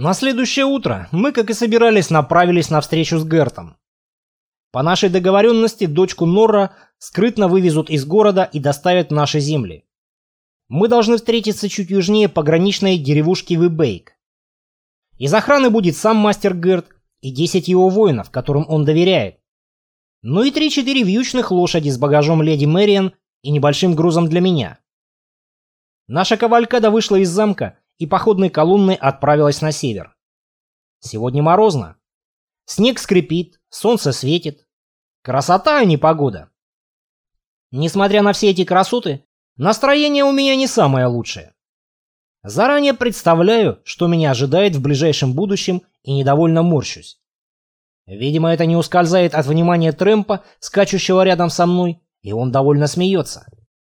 На следующее утро мы, как и собирались, направились на встречу с Гертом. По нашей договоренности дочку Норра скрытно вывезут из города и доставят в наши земли. Мы должны встретиться чуть южнее пограничной деревушки Вибейк. Из охраны будет сам мастер Герт и 10 его воинов, которым он доверяет. Ну и 3-4 вьючных лошади с багажом леди Мэриан и небольшим грузом для меня. Наша кавалькада вышла из замка и походной колонной отправилась на север. Сегодня морозно. Снег скрипит, солнце светит. Красота, а не погода. Несмотря на все эти красоты, настроение у меня не самое лучшее. Заранее представляю, что меня ожидает в ближайшем будущем, и недовольно морщусь. Видимо, это не ускользает от внимания Трэмпа, скачущего рядом со мной, и он довольно смеется.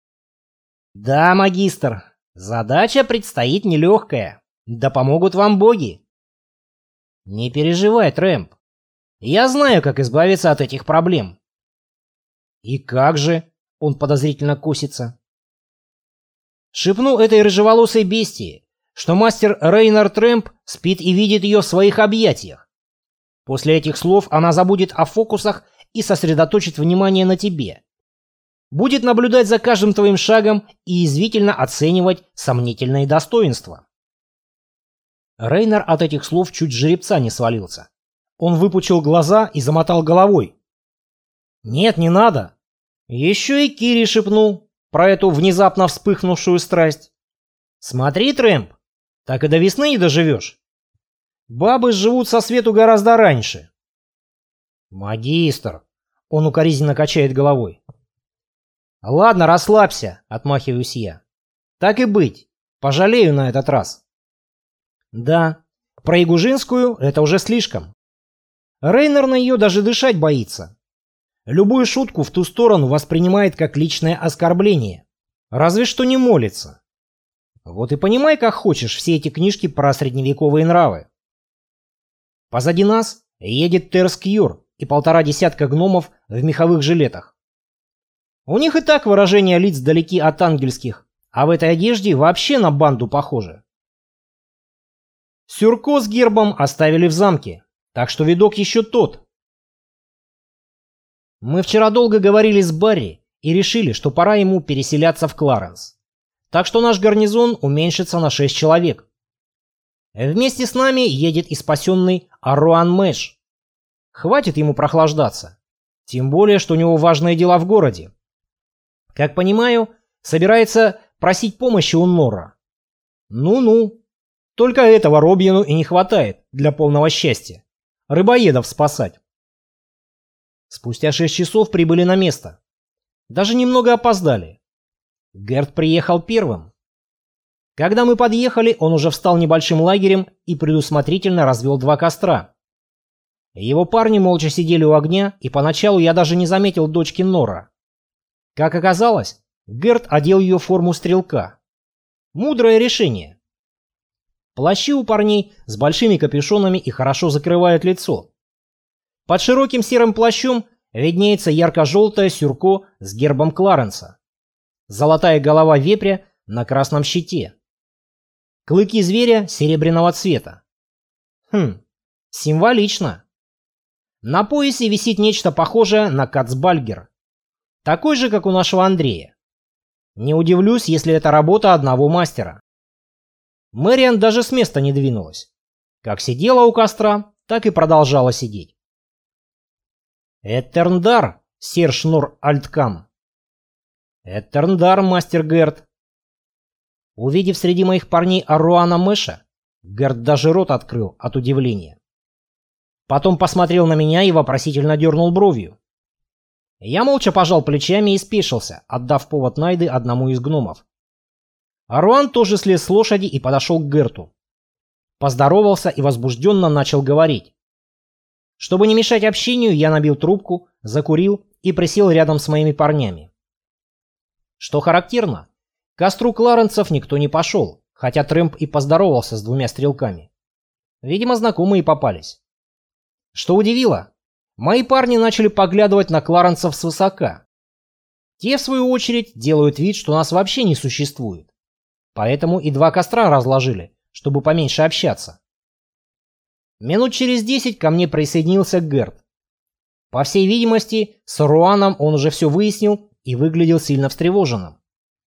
Да, магистр, задача предстоит нелегкая. Да помогут вам боги. Не переживай, Трэмп. Я знаю, как избавиться от этих проблем. И как же? Он подозрительно косится. Шепну этой рыжеволосой бестии, что мастер Рейнар Трэмп спит и видит ее в своих объятиях. После этих слов она забудет о фокусах и сосредоточит внимание на тебе. Будет наблюдать за каждым твоим шагом и язвительно оценивать сомнительные достоинства. Рейнар от этих слов чуть с жеребца не свалился. Он выпучил глаза и замотал головой. Нет, не надо. Еще и Кири шепнул про эту внезапно вспыхнувшую страсть. Смотри, Трэмп, так и до весны не доживешь. Бабы живут со свету гораздо раньше. Магистр, он укоризненно качает головой. Ладно, расслабься, отмахиваюсь я. Так и быть, пожалею на этот раз. Да, про Ягужинскую это уже слишком. Рейнар на нее даже дышать боится. Любую шутку в ту сторону воспринимает как личное оскорбление. Разве что не молится. Вот и понимай, как хочешь, все эти книжки про средневековые нравы. Позади нас едет Терскьюр и 1,5 десятка гномов в меховых жилетах. У них и так выражения лиц далеки от ангельских, а в этой одежде вообще на банду похоже. Сюрко с гербом оставили в замке, так что видок еще тот. Мы вчера долго говорили с Барри и решили, что пора ему переселяться в Кларенс. Так что наш гарнизон уменьшится на 6 человек. Вместе с нами едет и спасенный Аруан Мэш. Хватит ему прохлаждаться. Тем более, что у него важные дела в городе. Как понимаю, собирается просить помощи у Норра. Ну-ну. Только этого Робьену и не хватает для полного счастья. Рыбоедов спасать. Спустя 6 часов прибыли на место. Даже немного опоздали. Герт приехал первым. Когда мы подъехали, он уже встал небольшим лагерем и предусмотрительно развел 2 костра. Его парни молча сидели у огня, и поначалу я даже не заметил дочки Норра. Как оказалось, Герт одел ее в форму стрелка. Мудрое решение. Плащи у парней с большими капюшонами и хорошо закрывают лицо. Под широким серым плащом виднеется ярко-желтое сюрко с гербом Кларенса. Золотая голова вепря на красном щите. Клыки зверя серебряного цвета. Символично. На поясе висит нечто похожее на кацбальгер. Такой же, как у нашего Андрея. Не удивлюсь, если это работа одного мастера. Мэриан даже с места не двинулась. Как сидела у костра, так и продолжала сидеть. Эттерндар, сер Шнор Альткам. Эттерндар, мастер Герт. Увидев среди моих парней Аруана Мэша, Герт даже рот открыл от удивления. Потом посмотрел на меня и вопросительно дернул бровью. Я молча пожал плечами и спешился, отдав повод Найды одному из гномов. Аруан тоже слез с лошади и подошел к Герту. Поздоровался и возбужденно начал говорить. Чтобы не мешать общению, я набил трубку, закурил и присел рядом с моими парнями. Что характерно, к костру кларенцев никто не пошел, хотя Трэмп и поздоровался с 2 стрелками. Видимо, знакомые попались. Что удивило, мои парни начали поглядывать на кларенцев свысока. Те, в свою очередь, делают вид, что нас вообще не существует. Поэтому и 2 костра разложили, чтобы поменьше общаться. Минут через 10 ко мне присоединился Герт. По всей видимости, с Руаном он уже все выяснил и выглядел сильно встревоженным.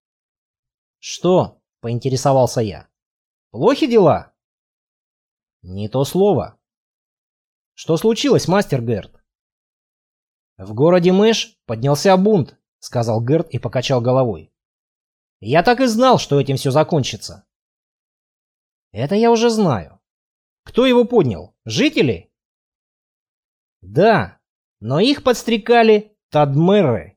«Что?» — поинтересовался я. «Плохи дела?» «Не то слово». «Что случилось, мастер Герт?» «В городе Мэш поднялся бунт», — сказал Герт и покачал головой. «Я так и знал, что этим все закончится». «Это я уже знаю. Кто его поднял? Жители?» «Да, но их подстрекали Тадмеры».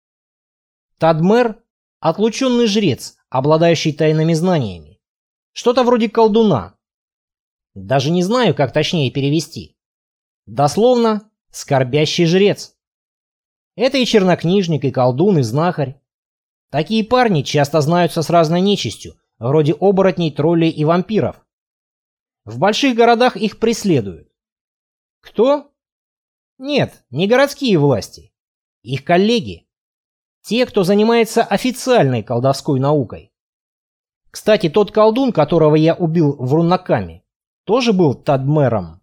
Тадмер — отлученный жрец, обладающий тайными знаниями. Что-то вроде колдуна. Даже не знаю, как точнее перевести. Дословно, скорбящий жрец. Это и чернокнижник, и колдун, и знахарь. Такие парни часто знаются с разной нечистью, вроде оборотней, троллей и вампиров. В больших городах их преследуют. Кто? Нет, не городские власти. Их коллеги. Те, кто занимается официальной колдовской наукой. Кстати, тот колдун, которого я убил в Руннакаме, тоже был Тадмером.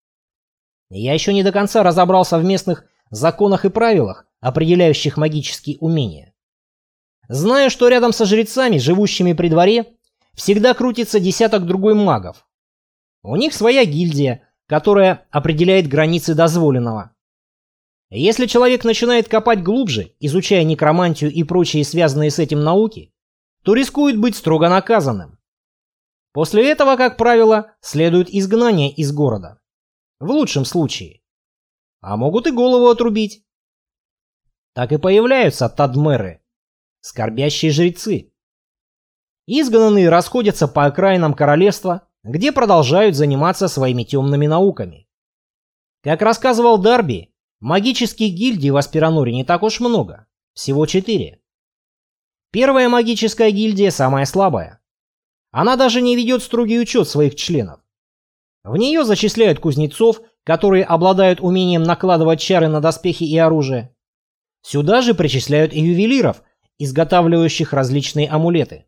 Я еще не до конца разобрался в местных законах и правилах, определяющих магические умения. Знаю, что рядом со жрецами, живущими при дворе, всегда крутится десяток другой магов. У них своя гильдия, которая определяет границы дозволенного. Если человек начинает копать глубже, изучая некромантию и прочие связанные с этим науки, то рискует быть строго наказанным. После этого, как правило, следует изгнание из города. В лучшем случае. А могут и голову отрубить. Так и появляются Тадмеры, скорбящие жрецы. Изгнанные расходятся по окраинам королевства, где продолжают заниматься своими темными науками. Как рассказывал Дарби, магических гильдий в Аспираноре не так уж много, всего 4. Первая магическая гильдия самая слабая. Она даже не ведет строгий учет своих членов. В нее зачисляют кузнецов, которые обладают умением накладывать чары на доспехи и оружие. Сюда же причисляют и ювелиров, изготавливающих различные амулеты.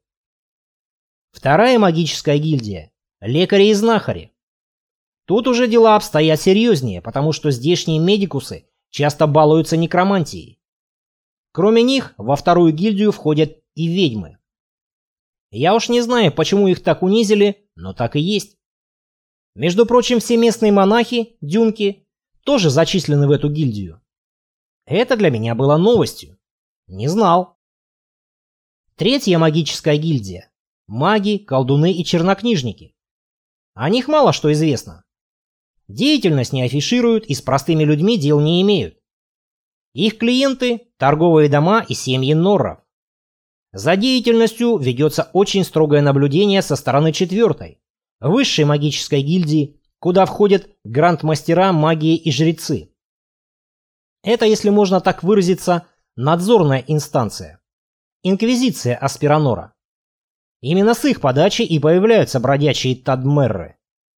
Вторая магическая гильдия – лекари и знахари. Тут уже дела обстоят серьезнее, потому что здешние медикусы часто балуются некромантией. Кроме них, во вторую гильдию входят и ведьмы. Я уж не знаю, почему их так унизили, но так и есть. Между прочим, все местные монахи, дюнки, тоже зачислены в эту гильдию. Это для меня было новостью. Не знал. Третья магическая гильдия – маги, колдуны и чернокнижники. О них мало что известно. Деятельность не афишируют и с простыми людьми дел не имеют. Их клиенты – торговые дома и семьи норров. За деятельностью ведется очень строгое наблюдение со стороны четвертой, высшей магической гильдии, куда входят грандмастера магии и жрецы. Это, если можно так выразиться, надзорная инстанция. Инквизиция Аспиранора. Именно с их подачи и появляются бродячие Тадмерры.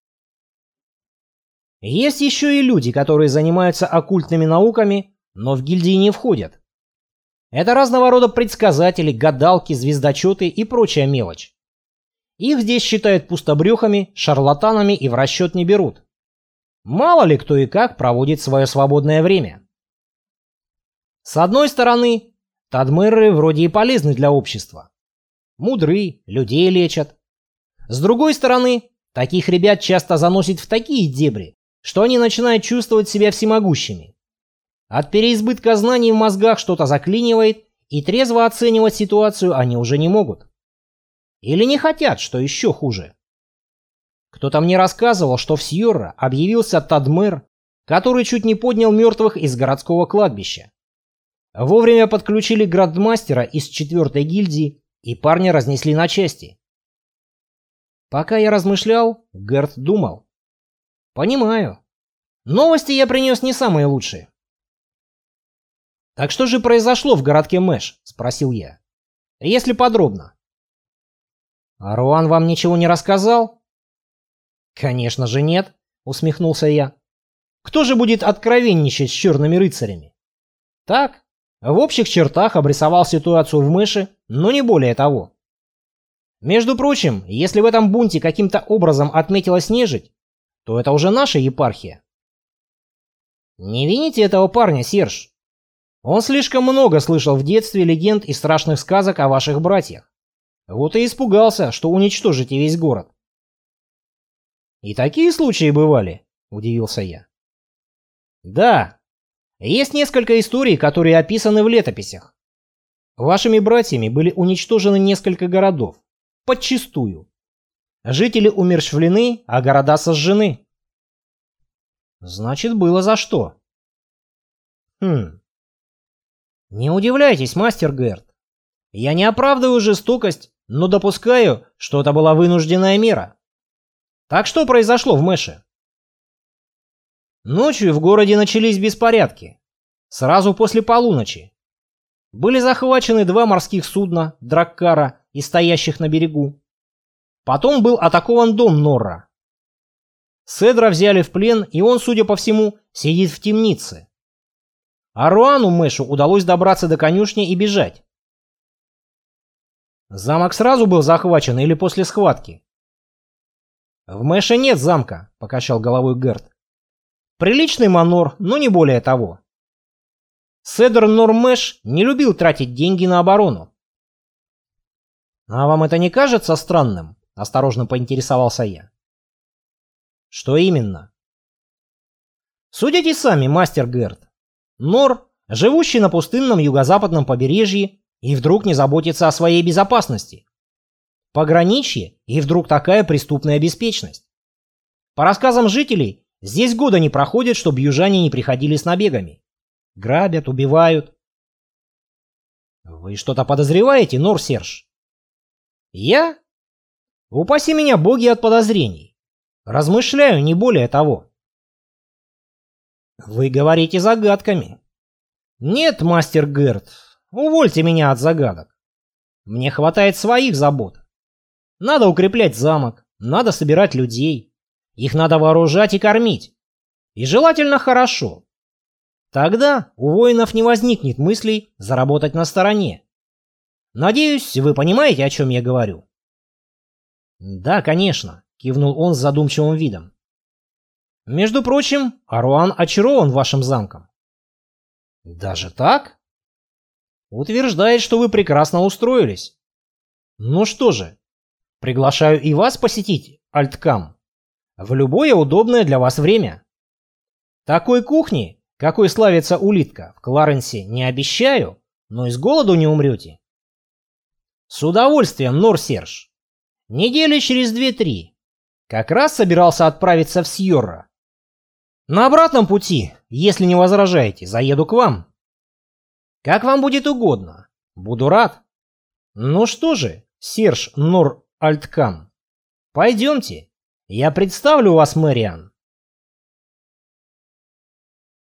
Есть еще и люди, которые занимаются оккультными науками, но в гильдии не входят. Это разного рода предсказатели, гадалки, звездочеты и прочая мелочь. Их здесь считают пустобрехами, шарлатанами и в расчет не берут. Мало ли кто и как проводит свое свободное время. С одной стороны, Тадмерры вроде и полезны для общества. Мудры, людей лечат. С другой стороны, таких ребят часто заносят в такие дебри, что они начинают чувствовать себя всемогущими. От переизбытка знаний в мозгах что-то заклинивает, и трезво оценивать ситуацию они уже не могут. Или не хотят, что еще хуже. Кто-то мне рассказывал, что в Сьорро объявился Тадмер, который чуть не поднял мертвых из городского кладбища. Вовремя подключили грандмастера из 4-й гильдии, и парня разнесли на части. Пока я размышлял, Герт думал. Понимаю. Новости я принес не самые лучшие. «Так что же произошло в городке Мэш?» – спросил я. «Если подробно». «А Руан вам ничего не рассказал?» «Конечно же нет», – усмехнулся я. «Кто же будет откровенничать с черными рыцарями?» «Так, в общих чертах обрисовал ситуацию в Мэше, но не более того. Между прочим, если в этом бунте каким-то образом отметилась нежить, то это уже наша епархия. Не вините этого парня, Серж. Он слишком много слышал в детстве легенд и страшных сказок о ваших братьях. Вот и испугался, что уничтожите весь город. И такие случаи бывали, удивился я. Да, есть несколько историй, которые описаны в летописях. Вашими братьями были уничтожены несколько городов. Подчистую. Жители умерщвлены, а города сожжены. Значит, было за что. Не удивляйтесь, мастер Герт. Я не оправдываю жестокость, но допускаю, что это была вынужденная мера. Так что произошло в Мэше? Ночью в городе начались беспорядки. Сразу после полуночи. Были захвачены 2 морских судна Драккара и стоящих на берегу. Потом был атакован дом Норра. Седра взяли в плен, и он, судя по всему, сидит в темнице. А Руану Мэшу удалось добраться до конюшни и бежать. Замок сразу был захвачен или после схватки? В Мэше нет замка, покачал головой Герт. Приличный манор, но не более того. Седр Нор-Мэш не любил тратить деньги на оборону. А вам это не кажется странным? Осторожно поинтересовался я. Что именно? Судите сами, мастер Герт. Нор, живущий на пустынном юго-западном побережье, и вдруг не заботится о своей безопасности. Пограничье, и вдруг такая преступная беспечность. По рассказам жителей, здесь года не проходит, чтобы южане не приходили с набегами. Грабят, убивают. Вы что-то подозреваете, Нор Серж? Я? Упаси меня боги от подозрений. Размышляю, не более того. Вы говорите загадками. Нет, мастер Герт, увольте меня от загадок. Мне хватает своих забот. Надо укреплять замок, надо собирать людей. Их надо вооружать и кормить. И желательно хорошо. Тогда у воинов не возникнет мыслей заработать на стороне. Надеюсь, вы понимаете, о чем я говорю. Да, конечно, кивнул он с задумчивым видом. Между прочим, Аруан очарован вашим замком. Даже так? Утверждает, что вы прекрасно устроились. Ну что же, приглашаю и вас посетить Альткам в любое удобное для вас время. Такой кухни, какой славится улитка, в Кларенсе не обещаю, но и с голоду не умрете. С удовольствием, Нор Серж. Недели через 2-3. Как раз собирался отправиться в Сьорра. На обратном пути, если не возражаете, заеду к вам. Как вам будет угодно. Буду рад. Ну что же, Серж Нор Альткам, пойдемте. Я представлю вас, Мэриан.